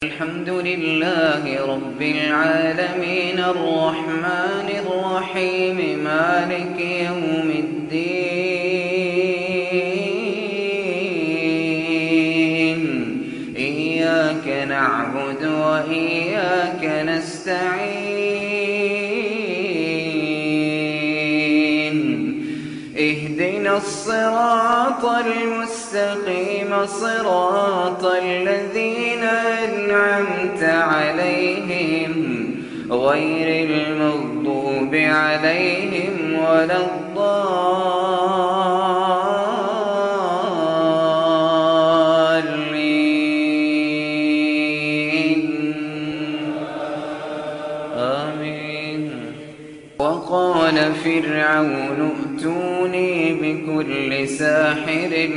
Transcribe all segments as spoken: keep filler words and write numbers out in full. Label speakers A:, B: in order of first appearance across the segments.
A: الحمد لله رب العالمين الرحمن الرحيم مالك يوم الدين إياك نعبد وإياك نستعين اهدنا الصراط المستقيم صراط الذين أنعمت عليهم غير المغضوب عليهم ولا الضالين آمين. وقال فرعون ائتوني بكل ساحر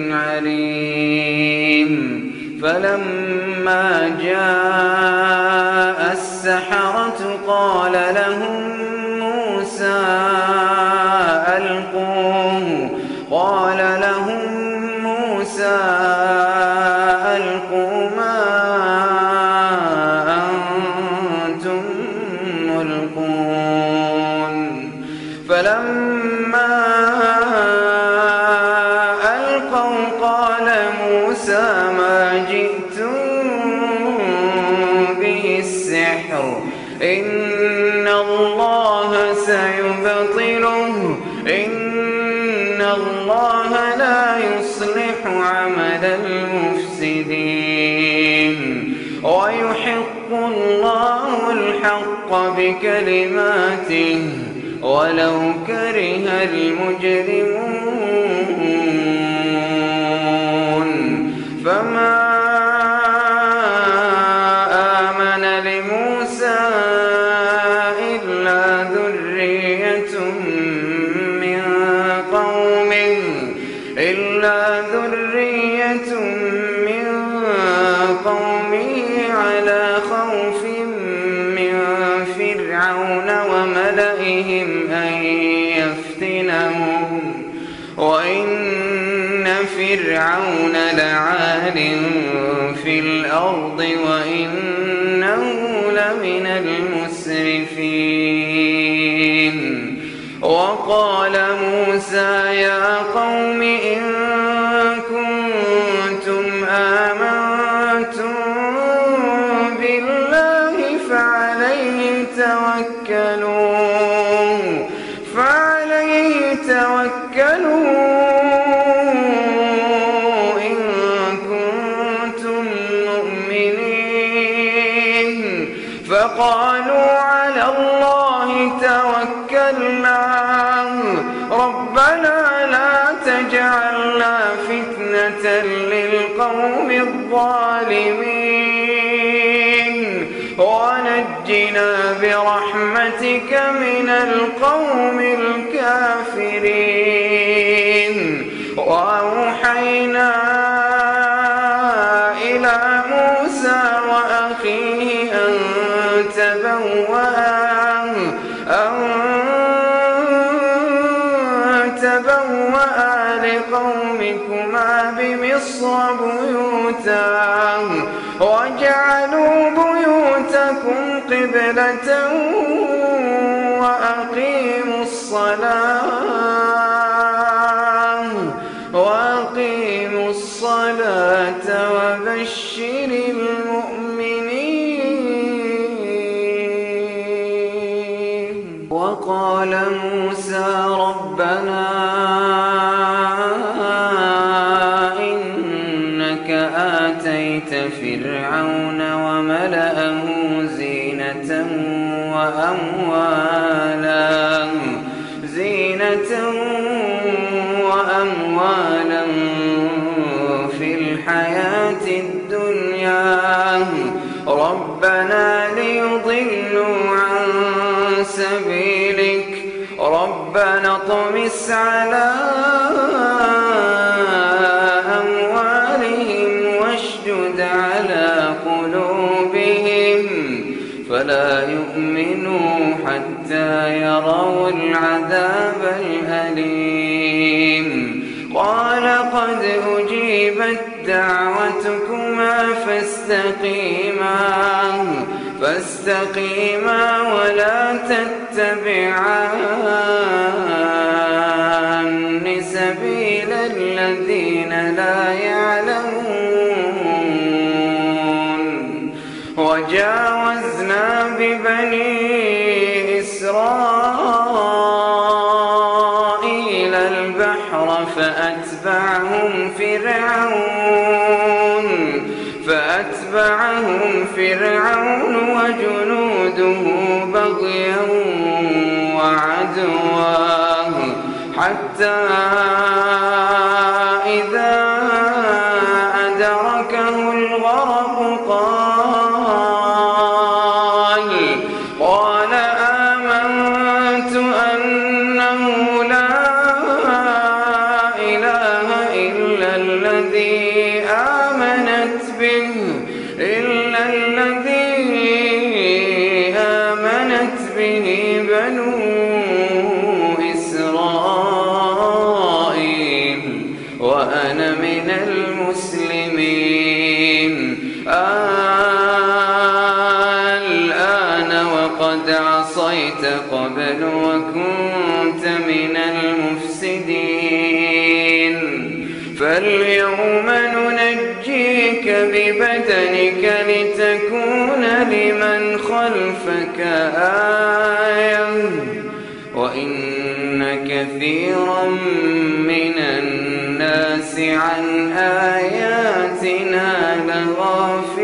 A: عليم فلما جاء السحرة قال لهم موسى ألقوه قال لهم موسى ألقوا ما أنتم ملقون فلما ألقوا قال موسى ما جئتم به السحر إن الله سيبطله إن الله لا يصلح عمل المفسدين ويحق الله الحق بكلماته ولو كره المجرمون فما آمن لموسى إلا ذرية من قومه إلا ذرية من قومه على خوف من فرعون وملئهم أن يفتنهم وإن فرعون لعال في الأرض وإنه لمن المسرفين. وقال موسى يا قوم إن كنتم آمنتم بالله فعليه توكلوا فعليه توكلوا فقالوا على الله توكلنا ربنا لا تجعلنا فتنة للقوم الظالمين ونجنا برحمتك من القوم الكافرين. وأوحينا إلى موسى وأخيه أن تبوأ أن تبوأ لقومكما بمصر بيوتا واجعلوا بيوتكم قبلة وأقيموا الصلاة وأقيموا الصلاة وبشر المؤمنين. وقال موسى ربنا إنك آتيت فرعون وملأه زينة وأموالا زينة وأموالا في الحياة الدنيا ربنا ليضلوا عن سبيلك ربنا اطمس على أموالهم واشدد على قلوبهم فلا يؤمنوا حتى يروا العذاب الأليم. قال قد أجيبت دعوتكما فاستقيما فاستقيما ولا تتبعان سبيل الذين لا يعلمون. وجاوزنا ببني إسرائيل البحر فأتبعهم فرعون فأتبعهم فرعون وجنوده بغيا وعدوا حتى إذا أدركه الغرق قال قال آمنت أنه لا إله إلا الذي آمنت به إلا الذي آمنت به بنو إسرائيل وأنا من المسلمين. الآن وقد عصيت قبل وكنت من المفسدين فاليوم ننجيك ببدنك لتكون لمن خلفك آية وإن كثيرا من الناس عن آياتنا لغافلون.